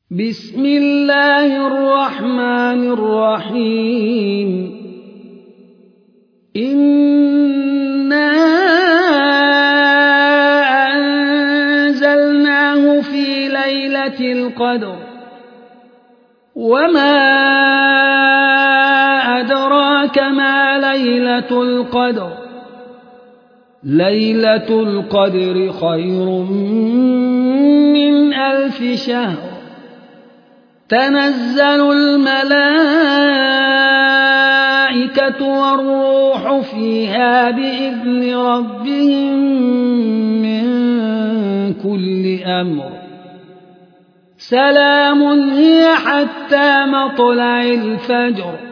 بسم الله الرحمن الرحيم إنا أنزلناه في ليلة القدر وما أدراك ما ليلة القدر ليلة القدر خير من 1000 شهر تنزل الملائكة والروح فيها بإذن ربهم من كل أمر سلام هي حتى مطلع الفجر